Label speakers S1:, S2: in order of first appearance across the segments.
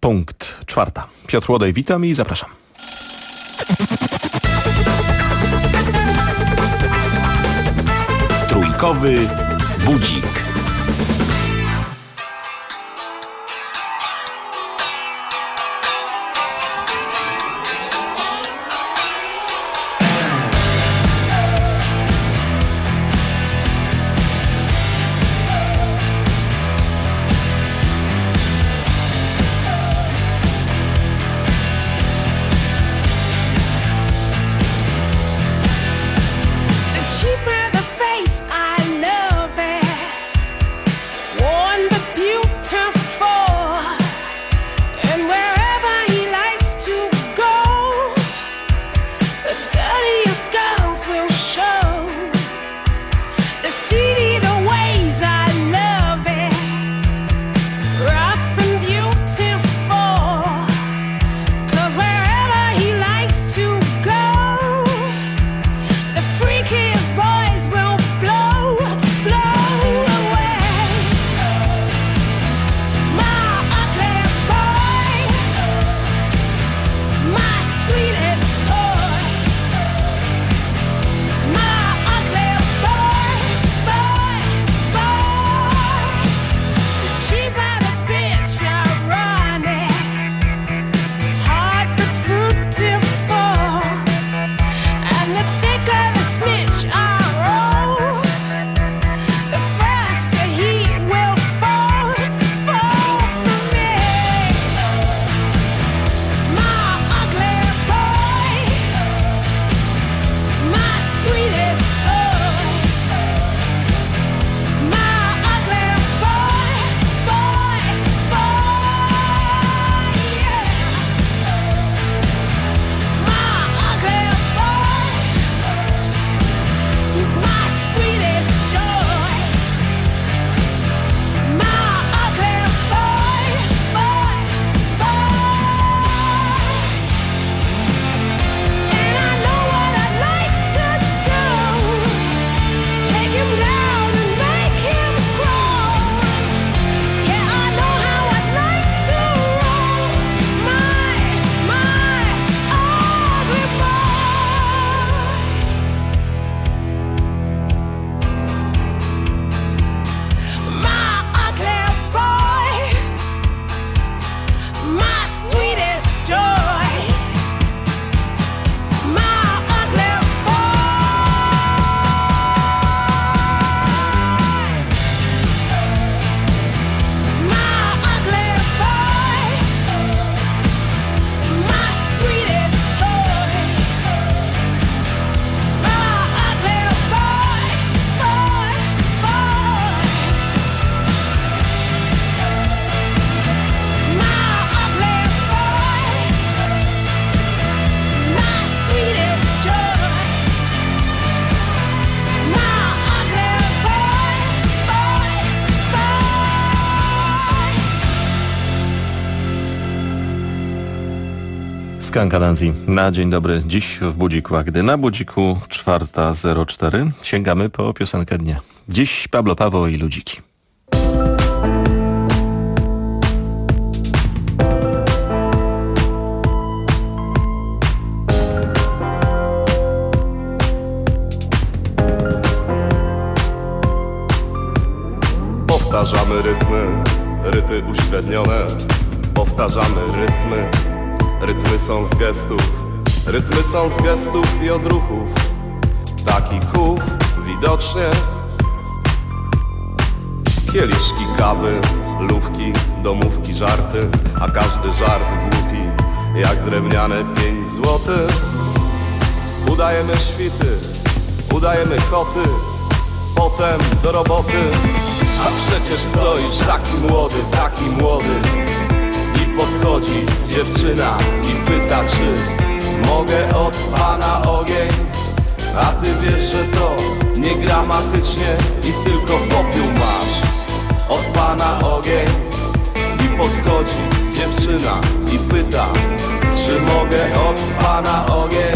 S1: punkt 4. Piotr Łodej, witam i zapraszam. Trójkowy budzik. Skanka Danzi na dzień dobry. Dziś w budziku, a gdy na budziku 4:04 sięgamy po piosenkę dnia. Dziś Pablo Paweł i Ludziki.
S2: Powtarzamy rytmy, ryty uśrednione. Powtarzamy rytmy. Rytmy są z gestów, rytmy są z gestów i odruchów. Takich chów widocznie. Kieliszki kawy, lówki, domówki, żarty, a każdy żart głupi, jak drewniane 5 złotych. Udajemy świty, udajemy koty, potem do roboty. A przecież stoisz taki młody. I podchodzi dziewczyna i pyta, czy mogę od pana ogień. A ty wiesz, że to nie gramatycznie i tylko popiół masz. Od pana ogień. I podchodzi dziewczyna i pyta, czy mogę od pana ogień.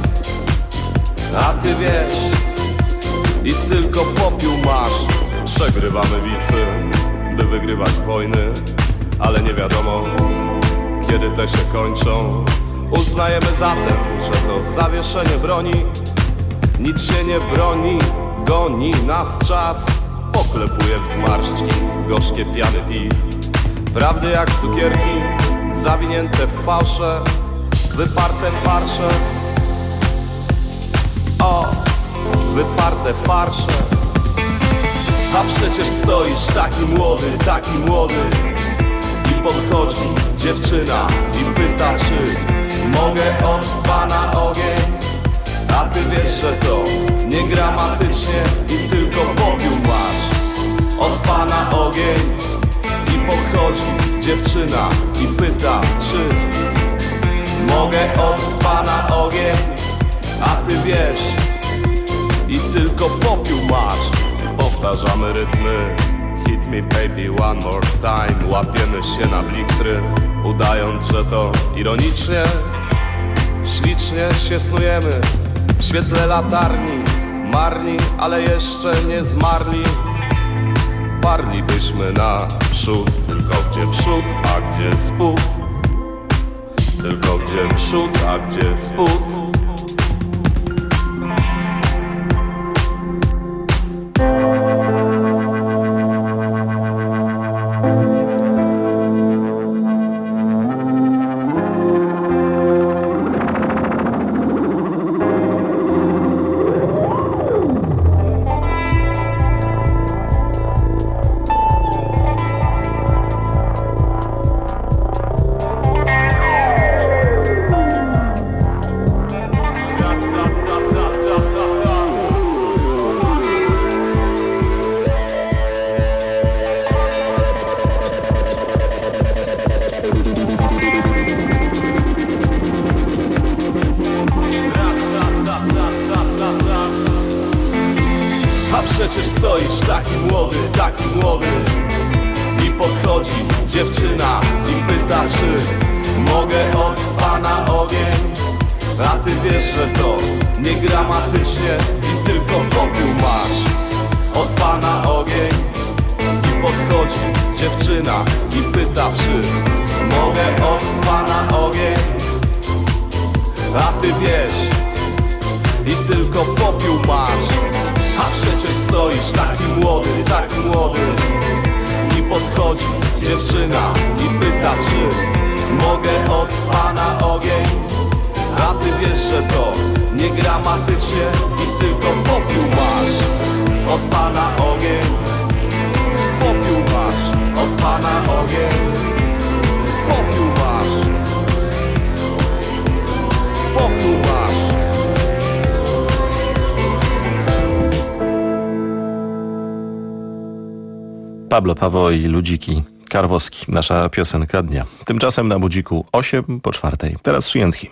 S2: A ty wiesz, i tylko popiół masz. Przegrywamy bitwy, by wygrywać wojny, ale nie wiadomo, kiedy te się kończą. Uznajemy zatem, że to zawieszenie broni. Nic się nie broni, goni nas czas. Poklepuje w zmarszczki gorzkie piany piw. Prawdy jak cukierki, zawinięte w fałsze, wyparte farsze. O, wyparte farsze. A przecież stoisz taki młody i podchodzi dziewczyna i pyta, czy mogę od pana ogień. A ty wiesz, że to nie gramatycznie i tylko popiół masz. Od pana ogień. I podchodzi dziewczyna i pyta, czy mogę od pana ogień. A ty wiesz i tylko popiół masz. Powtarzamy rytmy. Hit me baby one more time. Łapiemy się na blichtry, udając, że to ironicznie. Ślicznie się snujemy w świetle latarni. Marni, ale jeszcze nie zmarli. Parlibyśmy naprzód, tylko gdzie przód, a gdzie spód. Tylko gdzie przód, a gdzie spód. Przecież stoisz taki młody i podchodzi dziewczyna i pyta, czy mogę od pana ogień. A ty wiesz, że to nie gramatycznie i tylko popiół masz. Od pana ogień. I podchodzi dziewczyna i pyta, czy mogę od pana ogień. A ty wiesz i tylko popiół masz. A przecież stoisz taki młody i podchodzi dziewczyna i pyta, czy mogę od pana ogień. A ty wiesz, że to nie gramatycznie i tylko popiół masz. Od pana ogień. Popiół masz. Od pana ogień. Popiół masz. Popiół masz.
S1: Pablo Paweł i Ludziki, Karwowski, nasza piosenka dnia. Tymczasem na budziku 8:04. Teraz She and Him.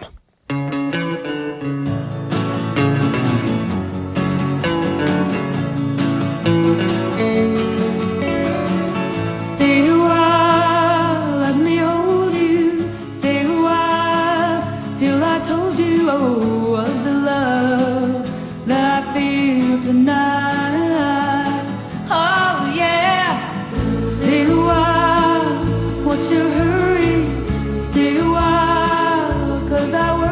S3: What's your hurry? Stay a while, 'cause I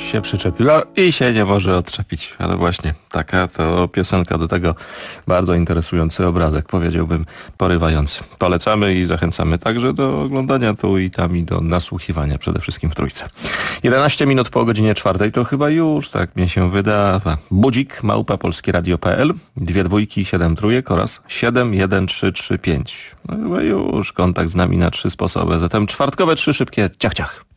S1: się przyczepiła i się nie może odczepić. Ale właśnie taka to piosenka, do tego bardzo interesujący obrazek, powiedziałbym porywający. Polecamy i zachęcamy także do oglądania tu i tam i do nasłuchiwania, przede wszystkim w Trójce. 11 minut po godzinie 4 to chyba już, tak mi się wydawa. Budzik @polskieradio.pl 2 dwójki 7 trójek oraz 71335. No chyba już kontakt z nami na 3 sposoby. Zatem czwartkowe 3 szybkie ciach ciach.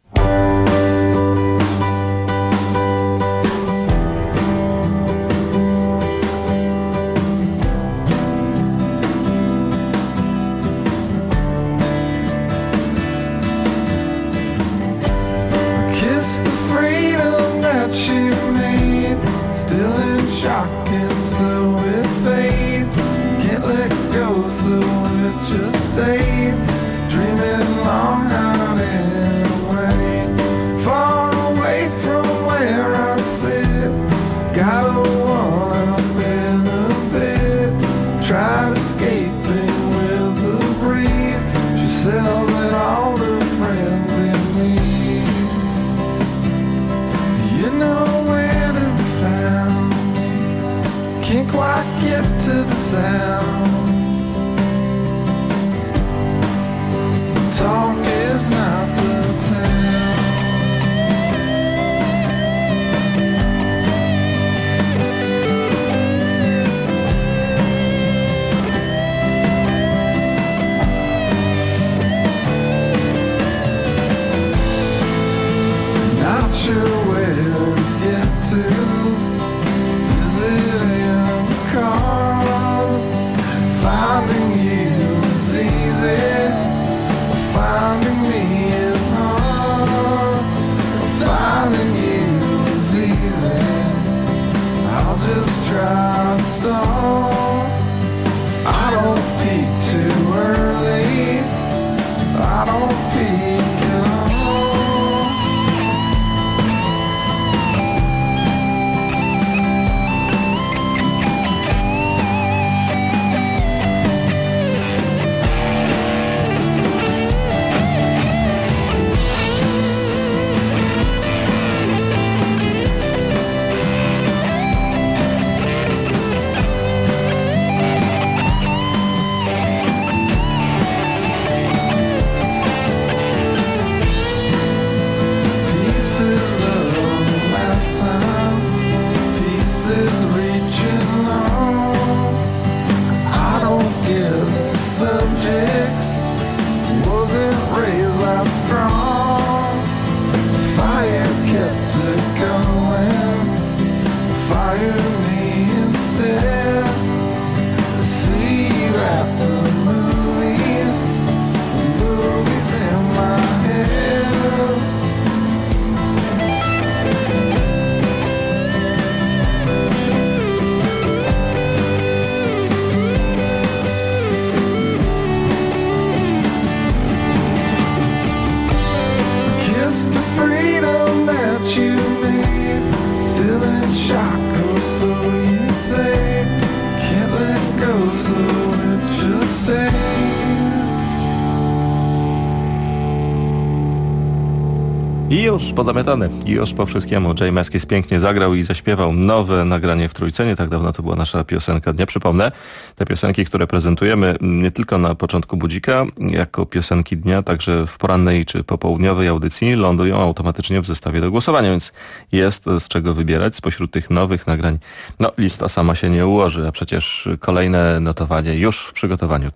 S1: I już pozamiatane, i już po wszystkiemu. Jay Maskis pięknie zagrał i zaśpiewał nowe nagranie w Trójce. Nie tak dawno to była nasza piosenka dnia. Przypomnę, te piosenki, które prezentujemy nie tylko na początku budzika, jako piosenki dnia, także w porannej czy popołudniowej audycji lądują automatycznie w zestawie do głosowania, więc jest z czego wybierać spośród tych nowych nagrań. No, lista sama się nie ułoży, a przecież kolejne notowanie już w przygotowaniu.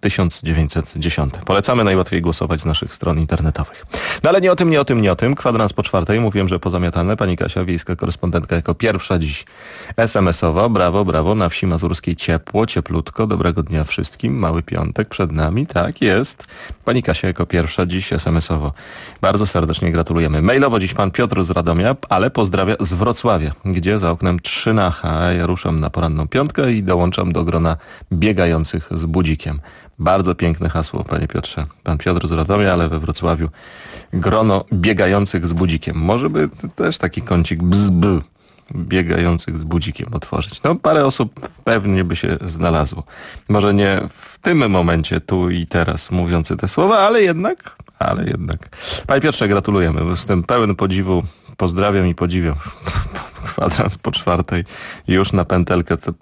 S1: 1910. Polecamy najłatwiej głosować z naszych stron internetowych. No ale nie o tym. Kwadrans po 4. Mówiłem, że pozamiatane. Pani Kasia, wiejska korespondentka, jako pierwsza dziś SMS-owa. Brawo. Na wsi mazurskiej ciepło, cieplutko. Dobrego dnia wszystkim. Mały piątek przed nami. Tak jest. Pani Kasia jako pierwsza dziś SMS-owo. Bardzo serdecznie gratulujemy. Mailowo dziś pan Piotr z Radomia, ale pozdrawia z Wrocławia, gdzie za oknem Trzynacha. Ja ruszam na poranną piątkę i dołączam do grona biegających z budzikiem. Bardzo piękne hasło, panie Piotrze. Pan Piotr z Radomia, ale we Wrocławiu grono biegających z budzikiem. Może by też taki kącik bzb biegających z budzikiem otworzyć. No, parę osób pewnie by się znalazło. Może nie w tym momencie, tu i teraz mówiący te słowa, ale jednak. Panie Piotrze, gratulujemy. Jestem pełen podziwu pozdrawiam i podziwiam. Kwadrans po 4:00 już na pętelkę to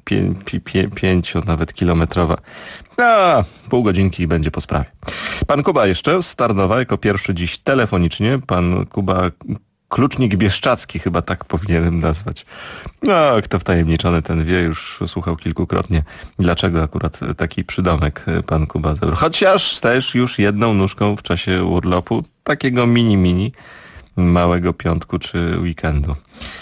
S1: 5 nawet kilometrowa. Pół godzinki i będzie po sprawie. Pan Kuba jeszcze z Tarnowa jako pierwszy dziś telefonicznie. Pan Kuba Klucznik Bieszczacki, chyba tak powinienem nazwać. Kto wtajemniczony, ten wie, już słuchał kilkukrotnie, dlaczego akurat taki przydomek pan Kuba zebrał. Chociaż też już jedną nóżką w czasie urlopu, takiego mini, małego piątku czy weekendu.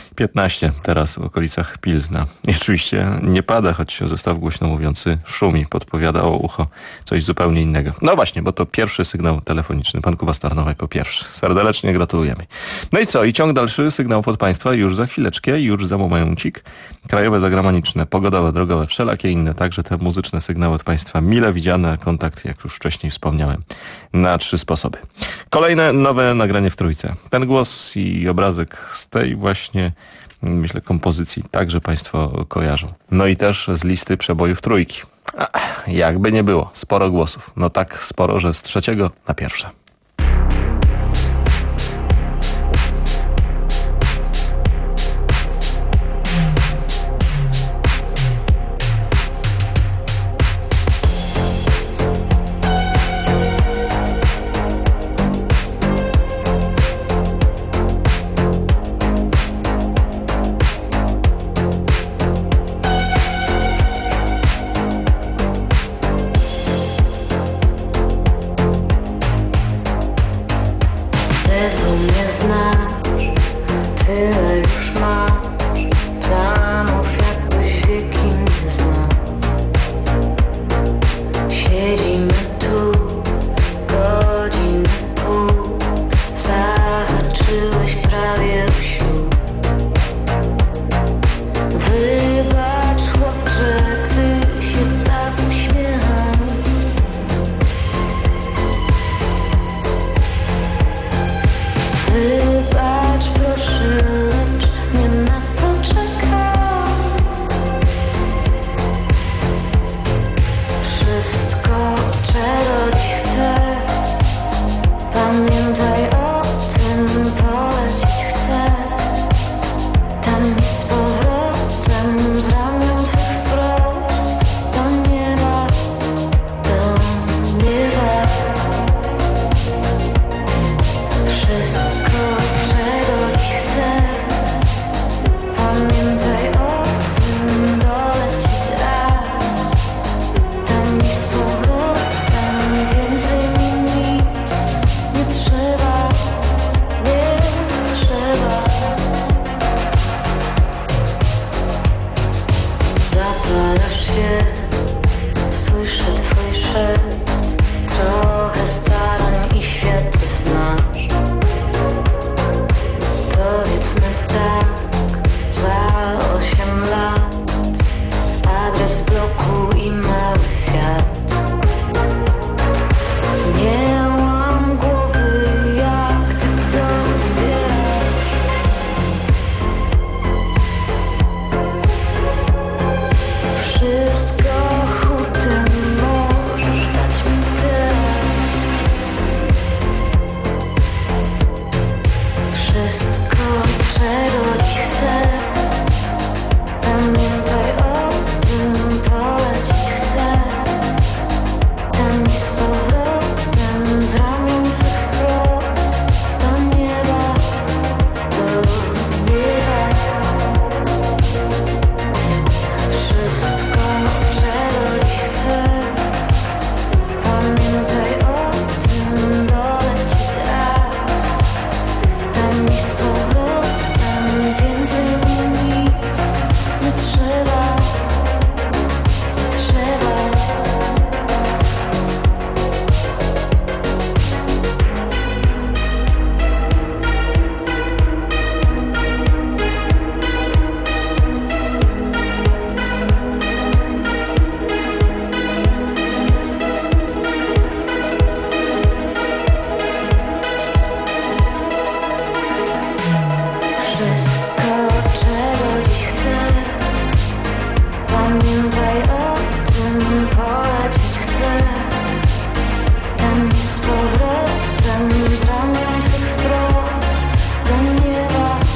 S1: 15 teraz w okolicach Pilzna. I oczywiście nie pada, choć zestaw głośno mówiący szumi, podpowiadało ucho coś zupełnie innego. No właśnie, bo to pierwszy sygnał telefoniczny. Pan Kuba z Tarnowa jako pierwszy. Serdecznie gratulujemy. No i co? I ciąg dalszy sygnałów od Państwa już za chwileczkę, już za momencik. Krajowe, zagraniczne, pogodowe, drogowe, wszelakie inne, także te muzyczne sygnały od Państwa mile widziane, a kontakt, jak już wcześniej wspomniałem, na 3 sposoby. Kolejne nowe nagranie w Trójce. Ten głos i obrazek z tej właśnie, myślę, kompozycji także Państwo kojarzą. No i też z listy przebojów Trójki. Jakby nie było, sporo głosów. No tak sporo, że z 3. na 1.
S3: Z powrotem z ramion twych wprost do nieba.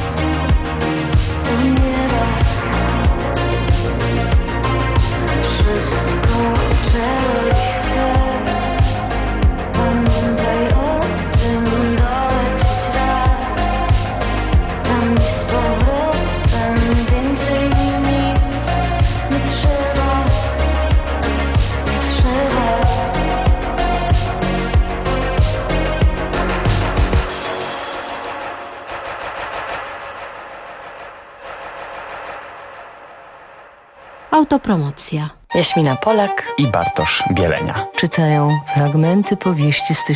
S3: Autopromocja.
S4: Jaśmina Polak
S5: i Bartosz Bielenia
S4: czytają fragmenty powieści z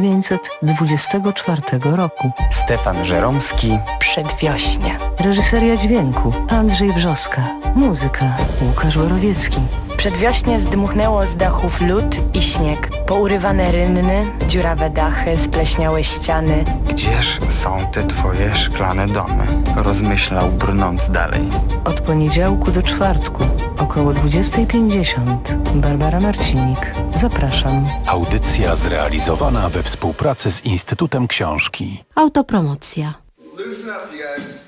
S4: 1924 roku.
S5: Stefan Żeromski.
S4: Przedwiośnie. Reżyseria dźwięku Andrzej Brzoska. Muzyka Łukasz Borowiecki. Przedwiośnie zdmuchnęło z dachów lód i śnieg. Pourywane rynny, dziurawe dachy, spleśniałe ściany.
S5: Gdzież są te twoje szklane domy? Rozmyślał, brnąc dalej.
S4: Od poniedziałku do czwartku, około 20:50. Barbara Marcinik. Zapraszam.
S6: Audycja zrealizowana we współpracy z Instytutem Książki.
S3: Autopromocja.
S2: Listen up, you guys.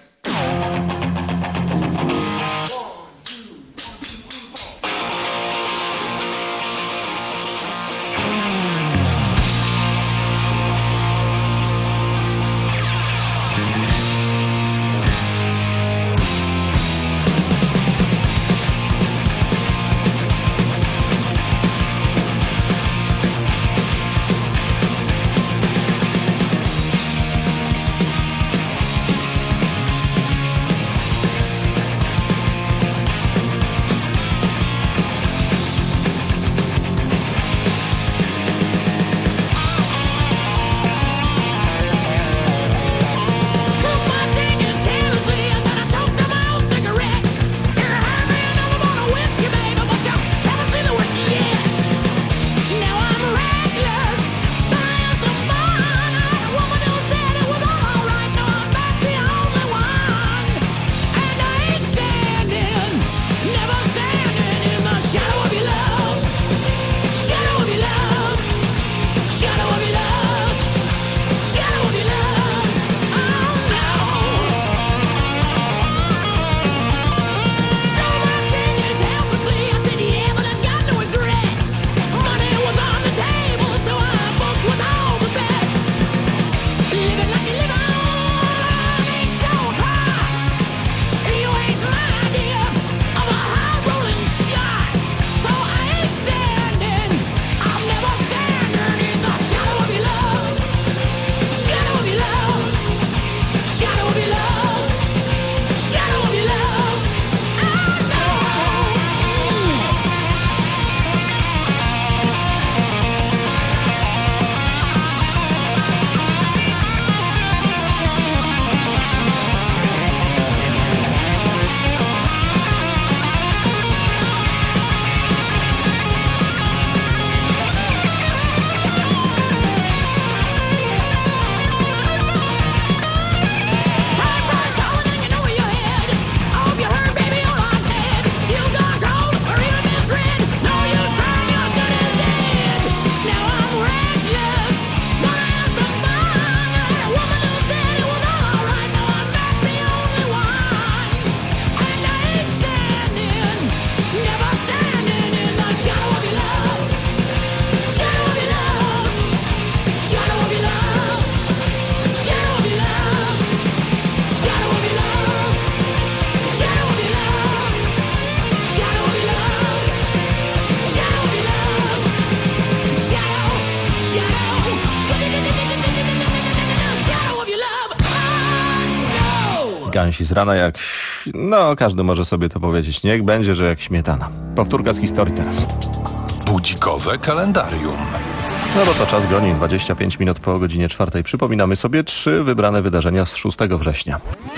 S1: Gęsi z rana jak... No, każdy może sobie to powiedzieć. Niech będzie, że jak śmietana. Powtórka z historii teraz.
S6: Budzikowe kalendarium.
S1: No bo to czas goni. 25 minut po godzinie 4. Przypominamy sobie 3 wybrane wydarzenia z 6 września.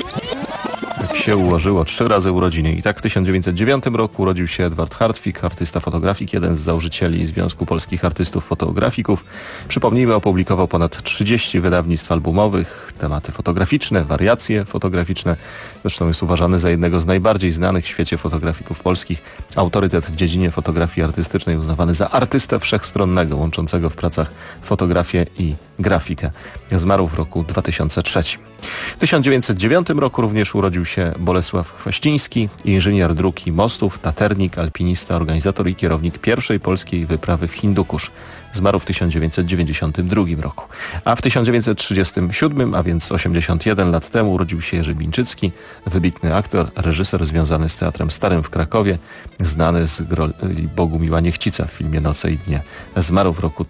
S1: Jak się ułożyło, 3 razy urodziny. I tak w 1909 roku urodził się Edward Hartwig, artysta fotografik, jeden z założycieli Związku Polskich Artystów Fotografików. Przypomnijmy, opublikował ponad 30 wydawnictw albumowych, tematy fotograficzne, wariacje fotograficzne. Zresztą jest uważany za jednego z najbardziej znanych w świecie fotografików polskich. Autorytet w dziedzinie fotografii artystycznej, uznawany za artystę wszechstronnego, łączącego w pracach fotografię i grafikę. Zmarł w roku 2003. W 1909 roku również urodził się Bolesław Chwaściński, inżynier dróg i mostów, taternik, alpinista, organizator i kierownik pierwszej polskiej wyprawy w Hindukusz. Zmarł w 1992 roku. A w 1937, a więc 81 lat temu, urodził się Jerzy Bińczycki, wybitny aktor, reżyser związany z Teatrem Starym w Krakowie, znany z roli Bogumiła Niechcica w filmie Noce i dnie. Zmarł w roku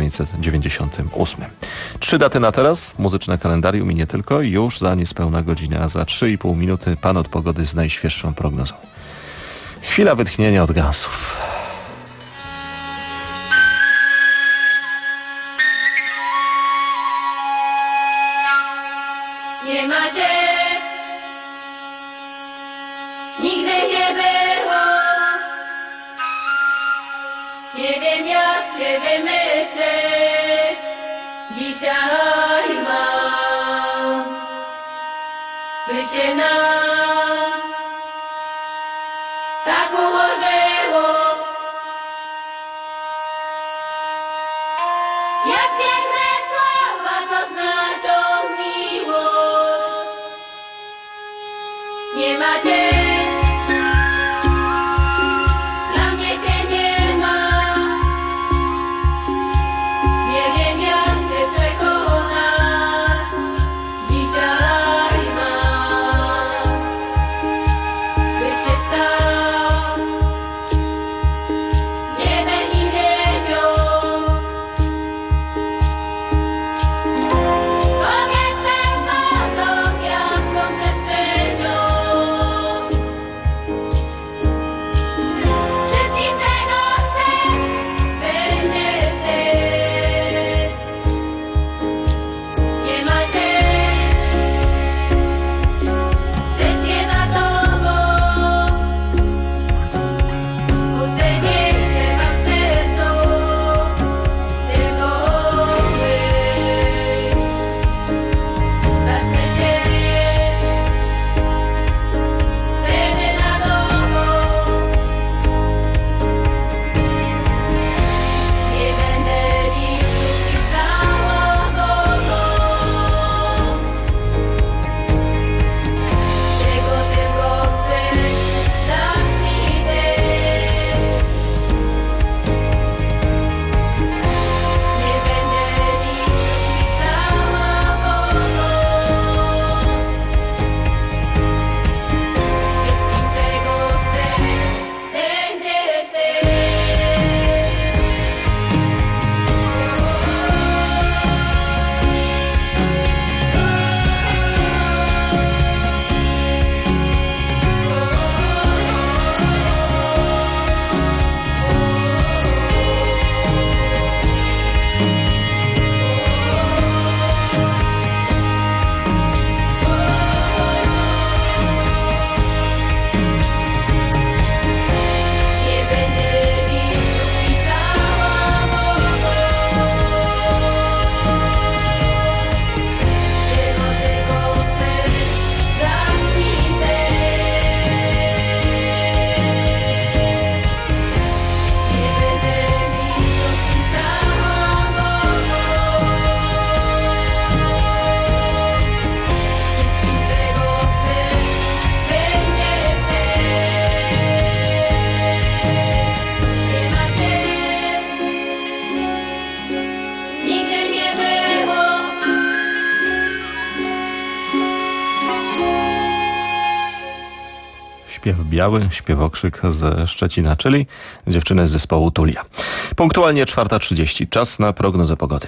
S1: 1998. 3 daty na teraz, muzyczne kalendarium i nie tylko, już za niespełna godzinę, a za 3,5 minuty pan od pogody z najświeższą prognozą. Chwila wytchnienia od Gunsów.
S7: Nie macie, nigdy nie było. Nie wiem jak cię wymyśleć, dzisiaj mam, by się nam tak ułożyło. Jak piękne słowa, co znaczą miłość. Nie macie, dla mnie cię nie ma. Nie wiem jak cię przekonać, dzisiaj mam, byś się stał niebem i ziemią. Powietrzem, wodą, jasną przestrzenią. Wszystkim czego chcę, będziesz ty. Nie macie, wszystkie za tobą. Puste miejsce mam w sercu, tylko być. Zacznę się wtedy na nowo. Nie będę listów pisała wodą. Czego tylko chcesz, dasz mi ty. Nie będę listów pisała wodą. Wszystkim czego chcesz, będziesz ty. Nie będę listów pisała wodą. Czego tylko chcesz, dasz mi ty. Nie będę listów pisała wodą. Wszystkim czego chcesz, będziesz ty. Nie macie, nigdy nie było.
S1: Śpiew biały, śpiewokrzyk ze Szczecina, czyli dziewczyny z zespołu Tulia. Punktualnie 4:30. Czas na prognozę pogody.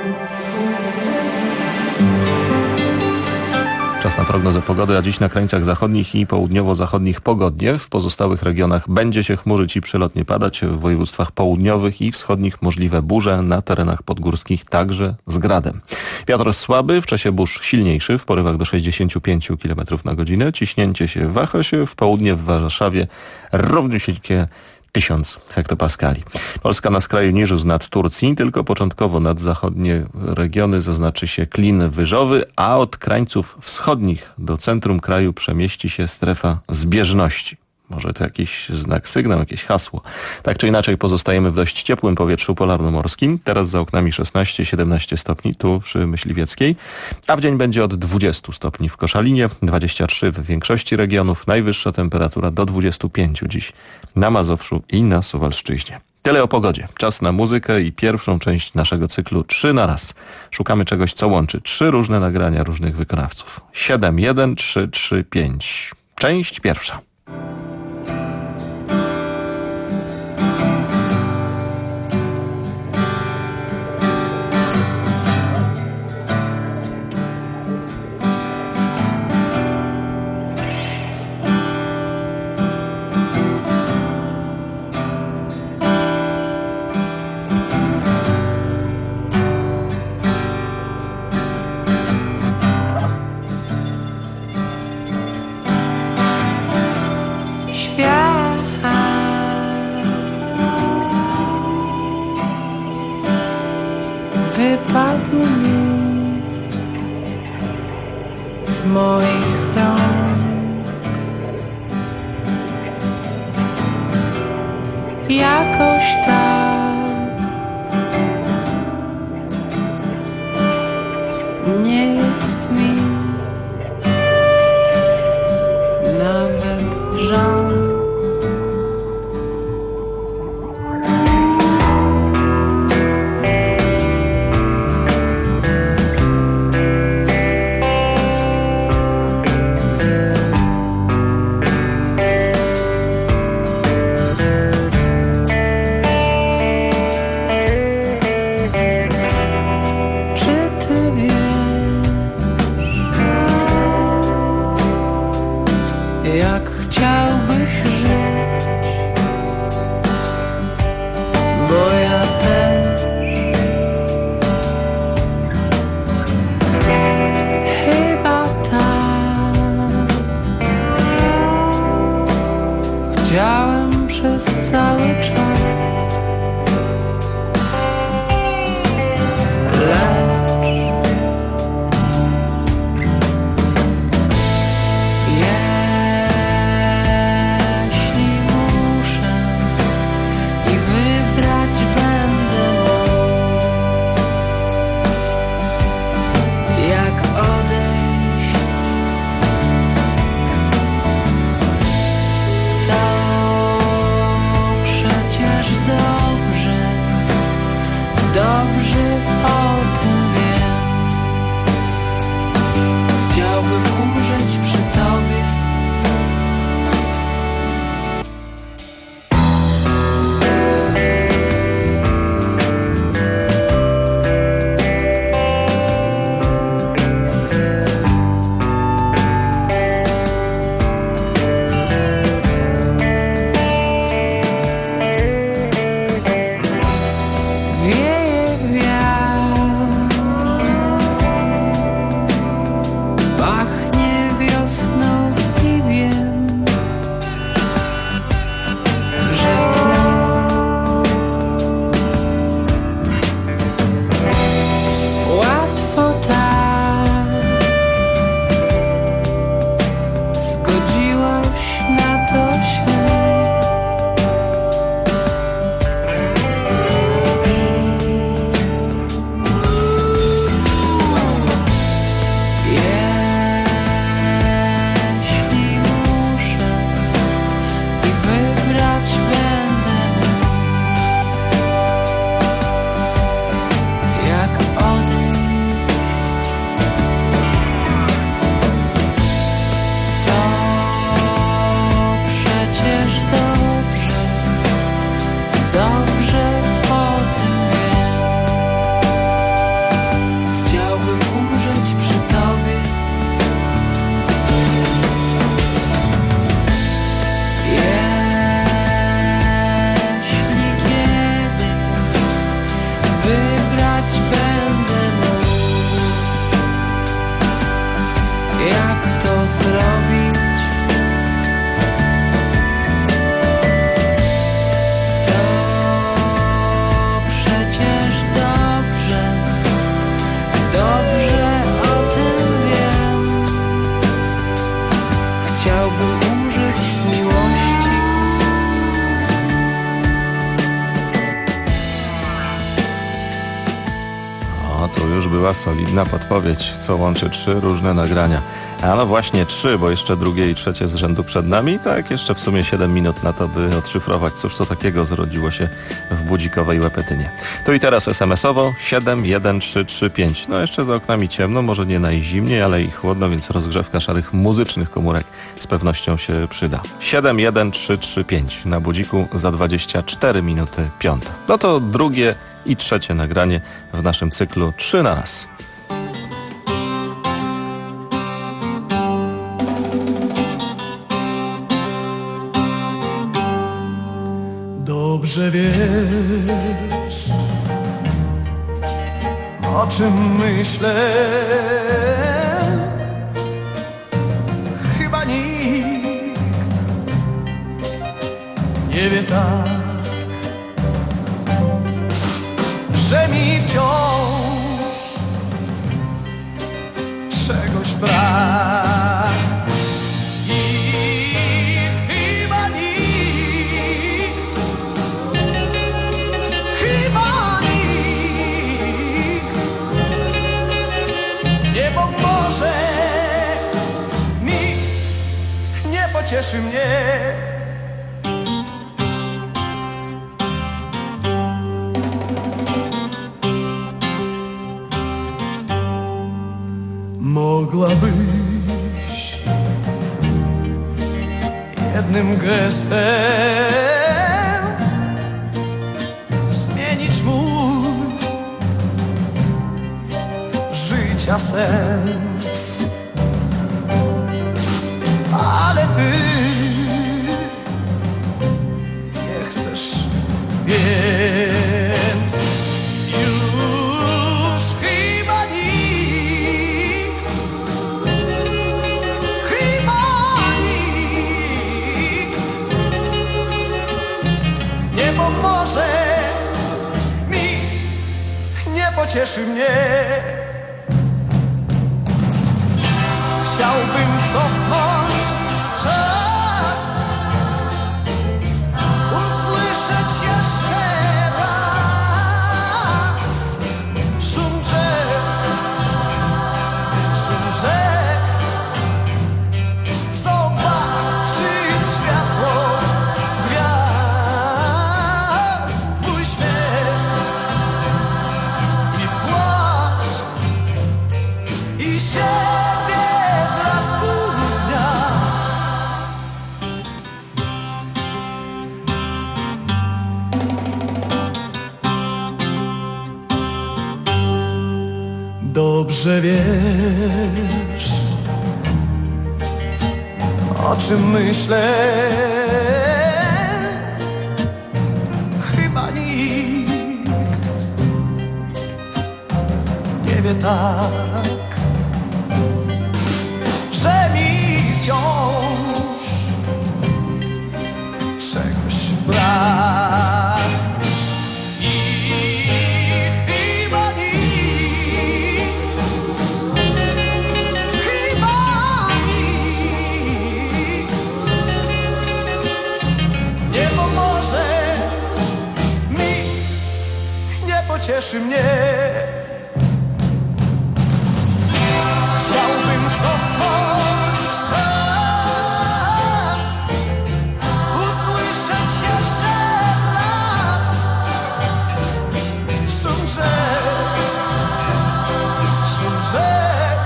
S1: Czas na prognozę pogody, a dziś na krańcach zachodnich i południowo-zachodnich pogodnie. W pozostałych regionach będzie się chmurzyć i przelotnie padać. W województwach południowych i wschodnich możliwe burze, na terenach podgórskich także z gradem. Wiatr słaby, w czasie burz silniejszy, w porywach do 65 km na godzinę. Ciśnięcie się waha się, w południe w Warszawie równiusieńkie 1000 hektopaskali. Polska na skraju niżu z nad Turcji, tylko początkowo nad zachodnie regiony zaznaczy się klin wyżowy, a od krańców wschodnich do centrum kraju przemieści się strefa zbieżności. Może to jakiś znak, sygnał, jakieś hasło. Tak czy inaczej pozostajemy w dość ciepłym powietrzu polarno-morskim. Teraz za oknami 16-17 stopni, tu przy Myśliwieckiej. A w dzień będzie od 20 stopni w Koszalinie, 23 w większości regionów. Najwyższa temperatura do 25 dziś na Mazowszu i na Suwalszczyźnie. Tyle o pogodzie. Czas na muzykę i pierwszą część naszego cyklu 3 na raz. Szukamy czegoś, co łączy 3 różne nagrania różnych wykonawców. 7, 1, 3, 3, 5. Część pierwsza.
S8: jakoś tak nie jest mi nawet żal. Jak chciałbyś żyć, bo ja też chyba tak chciałem przez cały czas, dobrze o tym wiem. Chciałbym umrzeć przy tobie.
S1: Była solidna podpowiedź, co łączy 3 różne nagrania. A no właśnie 3, bo jeszcze drugie i trzecie z rzędu przed nami. Tak, jeszcze w sumie 7 minut na to, by odszyfrować, cóż to takiego zrodziło się w budzikowej Łepetynie. Tu i teraz SMS-owo 71335. No jeszcze za oknami ciemno, może nie najzimniej, ale i chłodno, więc rozgrzewka szarych muzycznych komórek z pewnością się przyda. 71335 na budziku za 24 minuty 5. No to drugie i trzecie nagranie w naszym cyklu 3 na raz.
S9: Dobrze wiesz, o czym myślę. Chyba nikt nie wie tak, że mi wciąż czegoś brak. I chyba nikt pocieszy mnie. Mogłabyś jednym gestem zmienić mój życia sens, ale ty nie chcesz, więc już chyba nikt nie pomoże mi, nie pocieszy mnie. Chciałbym cofnąć czas, usłyszeć jeszcze raz szum rzek, zobaczyć światło gwiazd, twój śmiech i płacz i siebie blasku dnia. Dobrze wiesz, o czym myślę. Chyba nikt nie wie tak, że mi wciąż czegoś brak. I chyba nikt nie pomoże mi, nie pocieszy mnie. Chciałbym cofnąć czas, usłyszeć jeszcze raz szum rzek,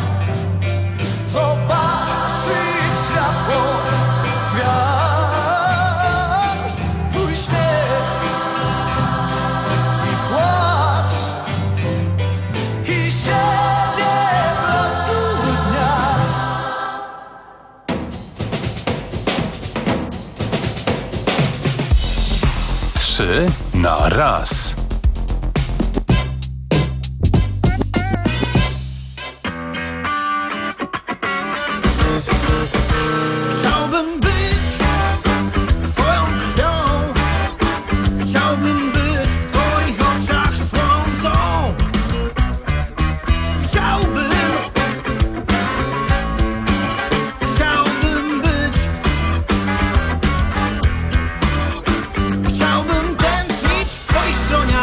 S9: zobaczyć światło gwiazd, twój śmiech i płacz i siebie blasku dnia.
S6: Trzy na raz.
S9: Chciałbym być twoją krwią, chciałbym być w twoich oczach słońcą. Chciałbym być, chciałbym tętnić w twoich stroniach.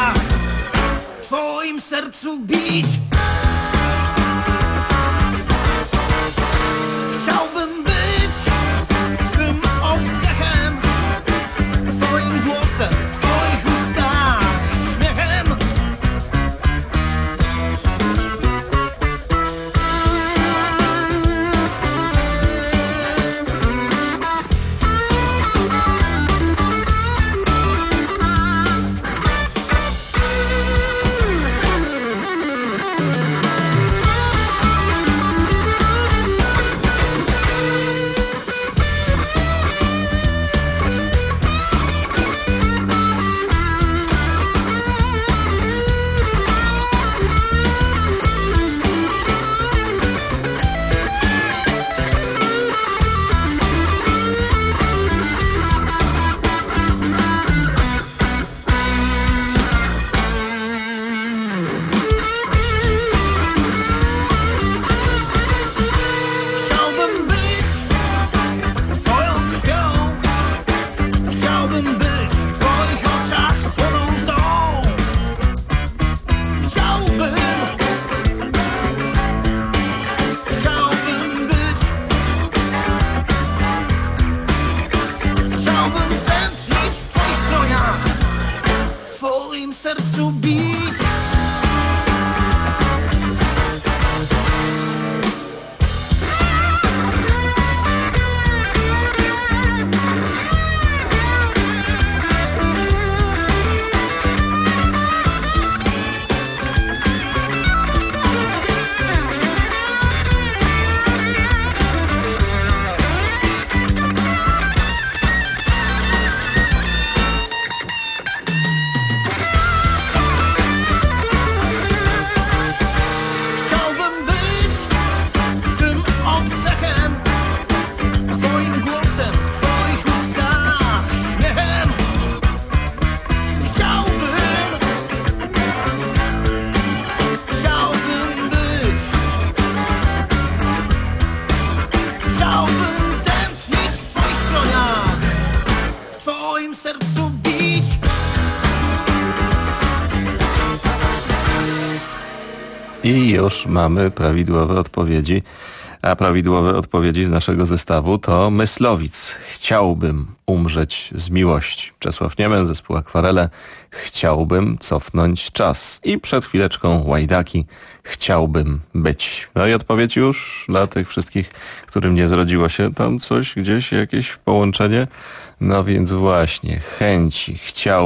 S1: już mamy prawidłowe odpowiedzi. A prawidłowe odpowiedzi z naszego zestawu to Myslowic. Chciałbym umrzeć z miłości. Czesław Niemen, zespół Akwarele. Chciałbym cofnąć czas. I przed chwileczką Łajdaki. Chciałbym być. No i odpowiedź już dla tych wszystkich, którym nie zrodziło się tam coś, gdzieś jakieś połączenie. No więc właśnie, chęci,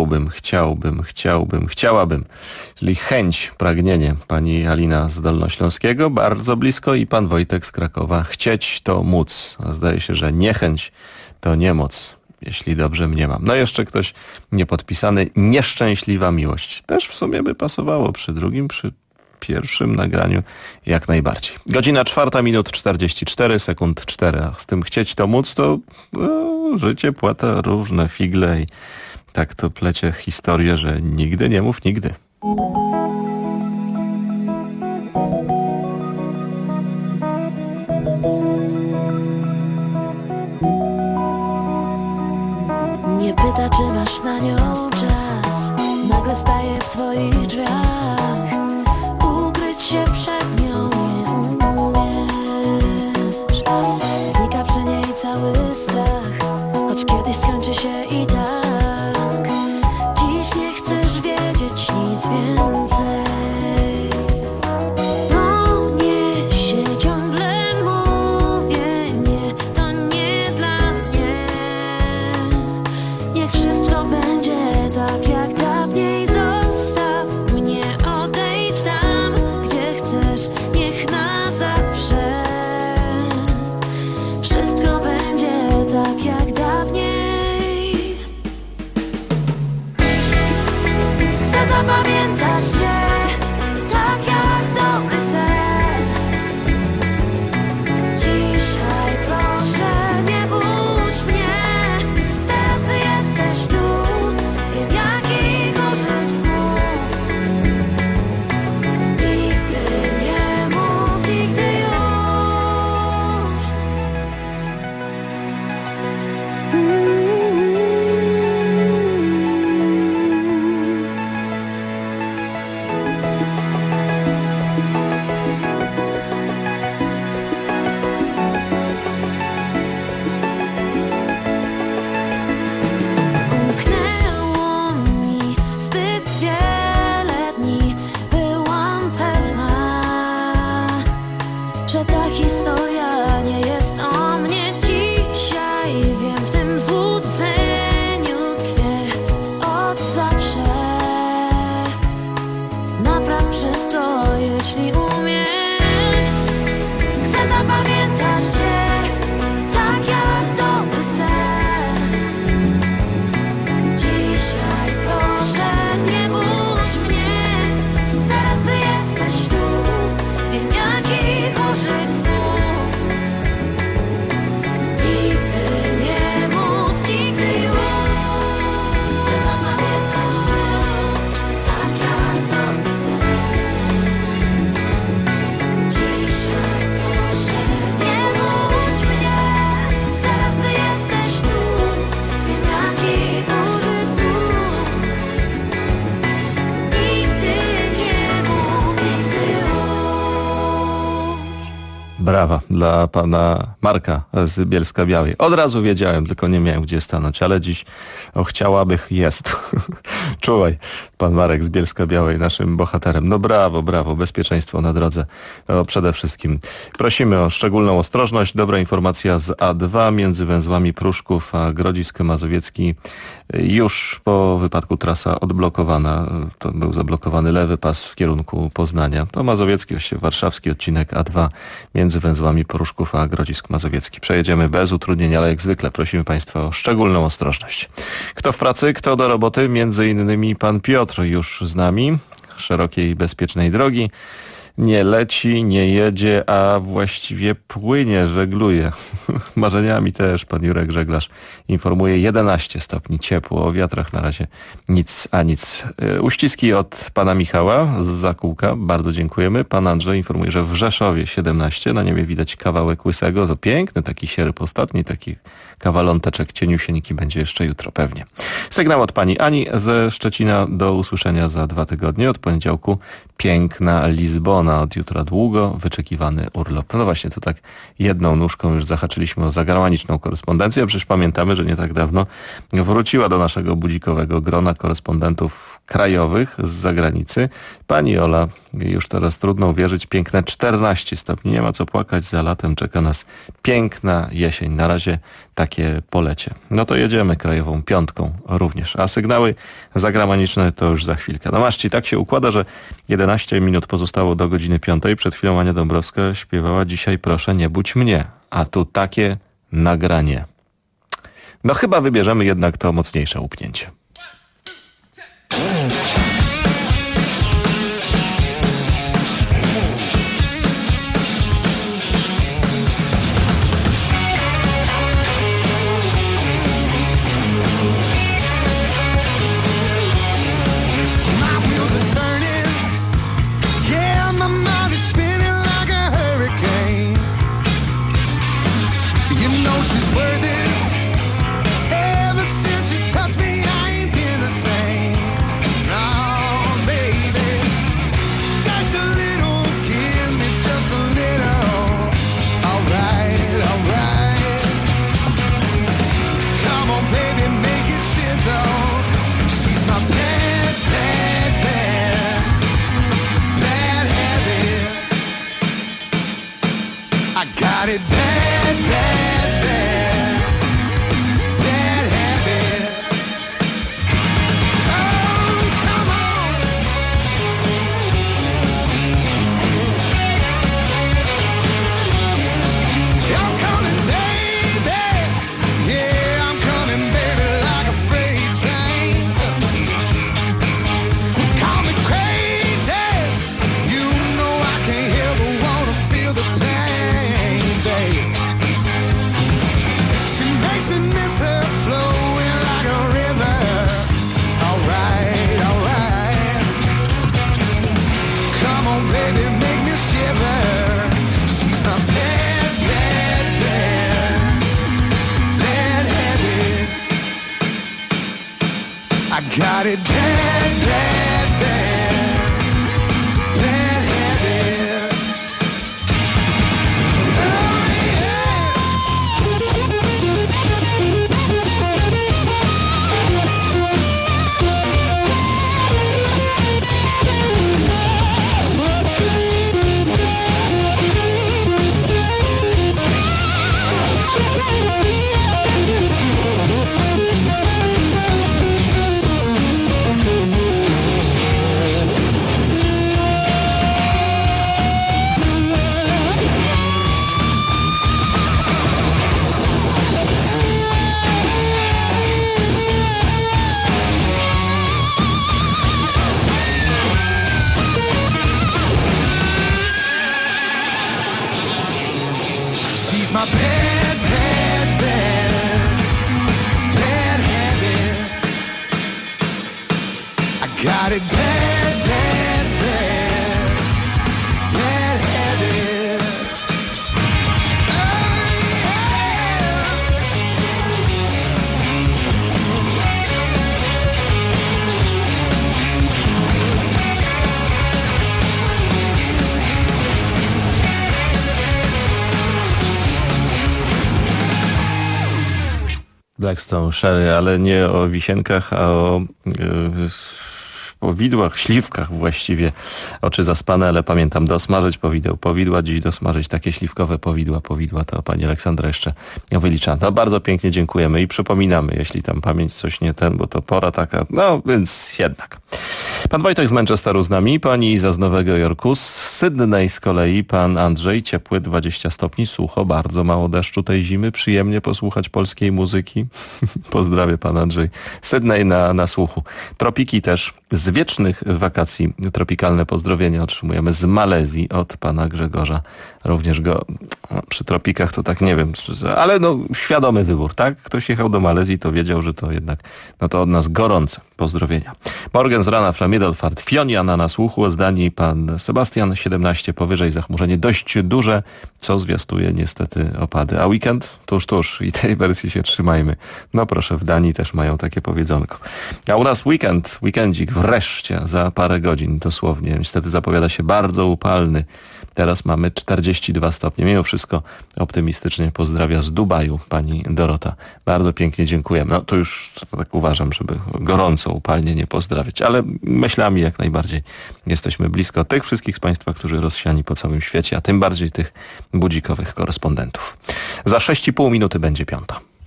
S1: chciałabym. Czyli chęć, pragnienie. Pani Alina z Dolnośląskiego, bardzo blisko, i pan Wojtek z Krakowa. Chcieć to móc. A zdaje się, że niechęć to niemoc, jeśli dobrze mniemam. No jeszcze ktoś niepodpisany, nieszczęśliwa miłość. Też w sumie by pasowało przy drugim, przy pierwszym nagraniu jak najbardziej. Godzina 4 minut 44 sekund 4. A z tym chcieć to móc to życie płata różne figle i tak to plecie historię, że nigdy nie mów nigdy.
S10: Nie pyta, czy masz na nią czas. Nagle staje w twoich drzwiach. Ukryć się przed nią nie umiesz. Znika przy niej cały strach, choć kiedyś skończy się i tak. Dziś nie chcesz wiedzieć nic więcej. No nie się ciągle mówię, nie, to nie dla mnie. Niech wszystko będzie tak jak dawniej. Zostaw mnie, odejdź tam, gdzie chcesz, niech na zawsze. Wszystko będzie tak jak dawniej. Chcę zapamiętać cię, tak jak dobry sen. Dzisiaj proszę, nie budź mnie. Teraz ty jesteś tu, wiem jakich użyć słów. Nigdy nie mów, nigdy już. Umknęło mi zbyt wiele dni. Byłam pewna, że ta historia nie jest o mnie. Dzisiaj wiem, w tym złudzeniu tkwię od zawsze. Napraw wszystko, jeśli umiesz. Chcę zapamiętać cię, tak jak dobry sen. Dzisiaj proszę, nie budź mnie. Teraz ty jesteś tu, wiem jakich użyć słów. Nigdy nie mów, nigdy już. Chcę zapamiętać cię, tak jak dobry sen. Dzisiaj proszę, nie budź mnie. Teraz ty jesteś tu, wiem jakich użyć słów. Nigdy nie mów, nigdy już.
S1: Brawa dla pana Marka z Bielska-Białej. Od razu wiedziałem, tylko nie miałem gdzie stanąć, ale dziś chciałabych jest. Czułaj, pan Marek z Bielska-Białej, naszym bohaterem. No brawo, brawo, bezpieczeństwo na drodze. To przede wszystkim. Prosimy o szczególną ostrożność. Dobra informacja z A2 między węzłami Pruszków a Grodzisk Mazowiecki. Już po wypadku trasa odblokowana. To był zablokowany lewy pas w kierunku Poznania. To mazowiecki, właściwie warszawski odcinek A2 między węzłami Pruszków a Grodzisk Mazowiecki. Przejedziemy bez utrudnień, ale jak zwykle prosimy państwa o szczególną ostrożność. Kto w pracy, kto do roboty? Między innymi pan Piotr już z nami. Szerokiej, bezpiecznej drogi. Nie leci, nie jedzie, a właściwie płynie, żegluje. Marzeniami też pan Jurek Żeglarz informuje 11 stopni ciepło. O wiatrach na razie nic a nic. Uściski od pana Michała z Zakółka. Bardzo dziękujemy. Pan Andrzej informuje, że w Rzeszowie 17. Na niebie widać kawałek łysego. To piękny taki sierp ostatni, taki kawaląteczek cieniusieńki będzie jeszcze jutro pewnie. Sygnał od pani Ani ze Szczecina. Do usłyszenia za 2 tygodnie. Od poniedziałku piękna Lizbona. na od jutra długo wyczekiwany urlop. No właśnie, to tak jedną nóżką już zahaczyliśmy o zagraniczną korespondencję. Przecież pamiętamy, że nie tak dawno wróciła do naszego budzikowego grona korespondentów krajowych z zagranicy pani Ola. Już teraz trudno uwierzyć, piękne 14 stopni. Nie ma co płakać, za latem czeka nas piękna jesień. Na razie takie polecie. No to jedziemy krajową piątką również. A sygnały zagraniczne to już za chwilkę. No masz, tak się układa, że 11 minut pozostało do godziny 5. Przed chwilą Ania Dąbrowska śpiewała Dzisiaj proszę nie budź mnie. A tu takie nagranie. No chyba wybierzemy jednak to mocniejsze upnięcie.
S9: She's worth it. Ever since she touched me, I ain't been the same. No, baby, just a little, give me just a little. Alright, alright. Come on, baby, make it sizzle. She's my bad, bad, bad, bad habit. I got it bad, bad. Got it bad, bad, bad, bad habit. Oh, yeah. My bad, bad, bad, bad habit. I got it bad, bad, bad, bad habit. Oh, yeah.
S1: Blackstone Sherry, ale nie o wisienkach, a o powidłach, śliwkach właściwie. Oczy zaspane, ale pamiętam, dosmażyć powidła, dziś dosmażyć takie śliwkowe powidła, to pani Aleksandra jeszcze wylicza. To bardzo pięknie dziękujemy i przypominamy, jeśli tam pamięć coś nie bo to pora taka, no więc jednak. Pan Wojtek z Manchesteru z nami, pani Iza z Nowego Jorku, z Sydney z kolei pan Andrzej, ciepły 20 stopni, sucho, bardzo mało deszczu tej zimy, przyjemnie posłuchać polskiej muzyki. Pozdrawiam pan Andrzej. Sydney na słuchu. Tropiki też, z wiecznych wakacji tropikalne pozdrowienia otrzymujemy z Malezji od pana Grzegorza. Również go przy tropikach to tak nie wiem, ale no świadomy wybór, tak? Ktoś jechał do Malezji, to wiedział, że to jednak, no to od nas gorące pozdrowienia. Morgen z rana fra Middelfart, Fionjana na słuchu, z Danii pan Sebastian, 17 powyżej, zachmurzenie dość duże, co zwiastuje niestety opady. A weekend? Tuż i tej wersji się trzymajmy. No proszę, w Danii też mają takie powiedzonko. A u nas weekendzik wreszcie wreszcie za parę godzin dosłownie. Niestety zapowiada się bardzo upalny. Teraz mamy 42 stopnie. Mimo wszystko optymistycznie pozdrawia z Dubaju pani Dorota. Bardzo pięknie dziękujemy. No to już tak uważam, żeby gorąco, upalnie nie pozdrawiać, ale myślami jak najbardziej jesteśmy blisko tych wszystkich z państwa, którzy rozsiani po całym świecie, a tym bardziej tych budzikowych korespondentów. Za 6,5 minuty będzie 5.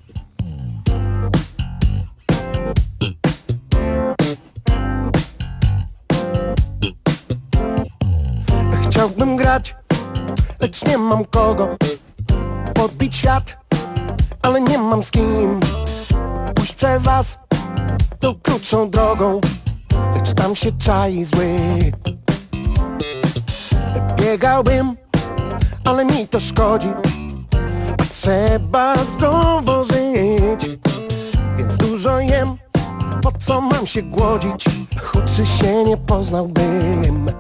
S11: Chciałbym grać, lecz nie mam kogo podbić świat, ale nie mam z kim pójść przez las tą krótszą drogą, lecz tam się czai zły. Biegałbym, ale mi to szkodzi, a trzeba zdrowo żyć, więc dużo jem, po co mam się głodzić, chudszy się nie poznałbym.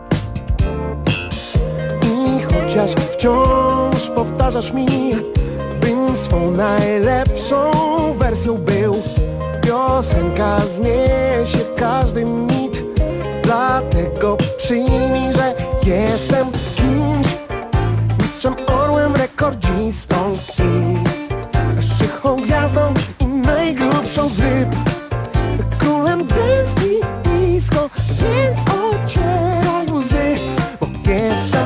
S11: Chociaż wciąż powtarzasz mi, bym swą najlepszą wersją był. Piosenka zniesie każdy mit, dlatego przyjmij, że jestem kimś, mistrzem, orłem, rekordzistą i szychą gwiazdą i najgrubszą z ryb. Królem dance i disco, więc ocieraj łzy, bo jestem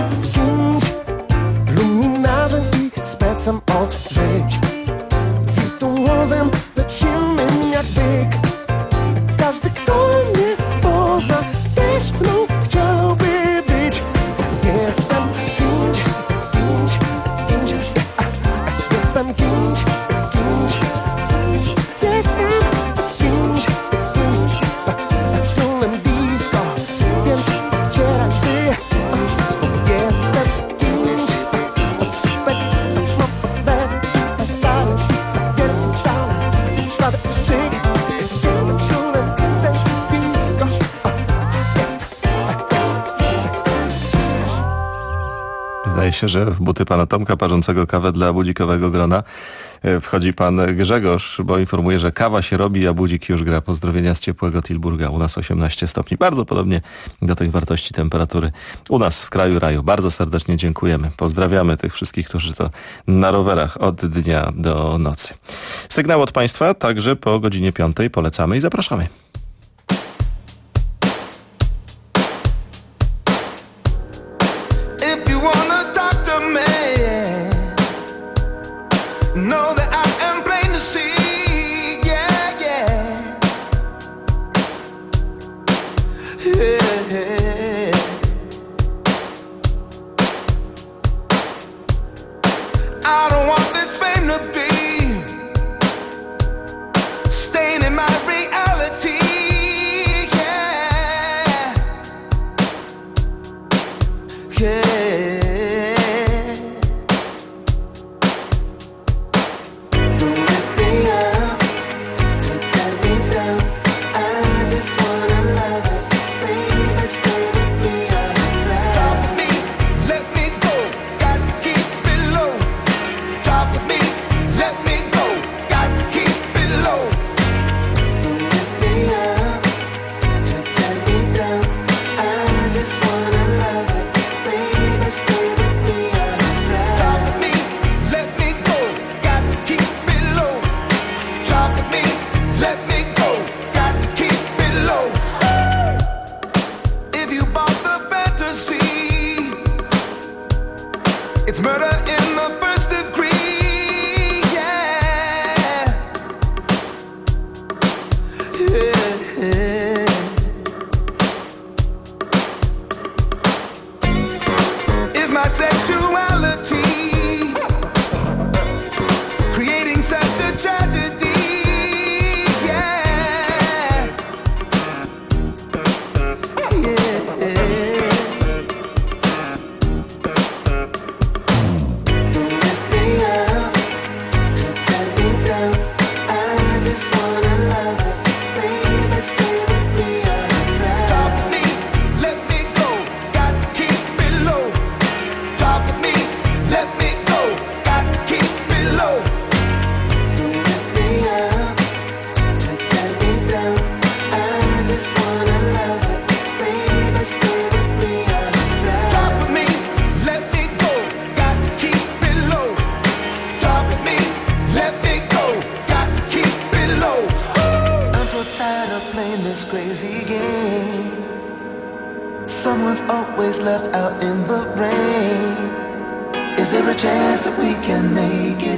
S11: specem od żyć, wirtuozem, lecz innym jak byk. Każdy, kto mnie pozna, też mną chciałby być. Jestem kimś, jestem kimś, jestem kimś, królem disco, więc ocieraj łzy. Jestem
S1: Zdaje się, że w buty pana Tomka parzącego kawę dla budzikowego grona wchodzi pan Grzegorz, bo informuje, że kawa się robi, a budzik już gra. Pozdrowienia z ciepłego Tilburga. U nas 18 stopni. Bardzo podobnie do tych wartości temperatury u nas w kraju raju. Bardzo serdecznie dziękujemy. Pozdrawiamy tych wszystkich, którzy to na rowerach od dnia do nocy. Sygnał od państwa także po godzinie 5. Polecamy i zapraszamy.
S12: crazy game. Someone's always left out in the rain. Is there a chance that we can make it?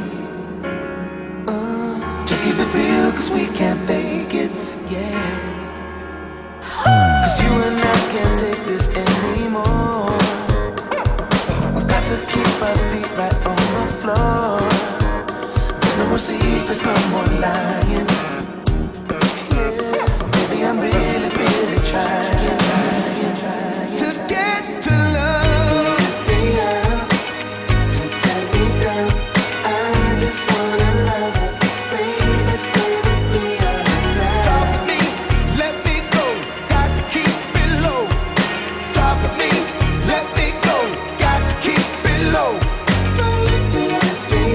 S12: Just keep it real, cause we can't fake it, yeah. Cause you and I can't take this anymore. We've got to keep our feet right on the floor. There's no more secrets, no more lying. Yeah, baby, I'm really, really trying to get to love me up, to tie me down. I just wanna love you, baby, stay with me all night. Talk with me, let me go, got to keep it low. Talk with me, let me go, got to keep it low. Don't lift me up,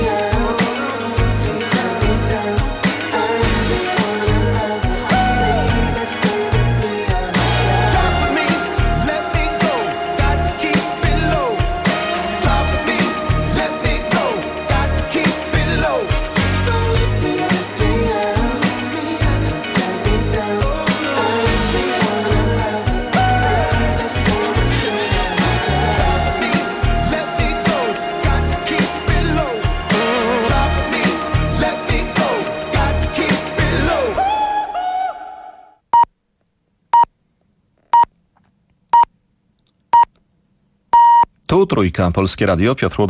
S12: to tie me down. I just wanna love you, baby, stay with me all night. Talk with me, let me go, got to keep it low. Talk with me, let me go, got to keep it low. Don't lift me up, to tie me down. I just wanna love you, baby, stay with me all night. Talk with me, let me go, got to keep it low. Talk with me, let me go, got to keep it low.
S1: Tu Trójka, Polskie Radio, Piotr Łodek.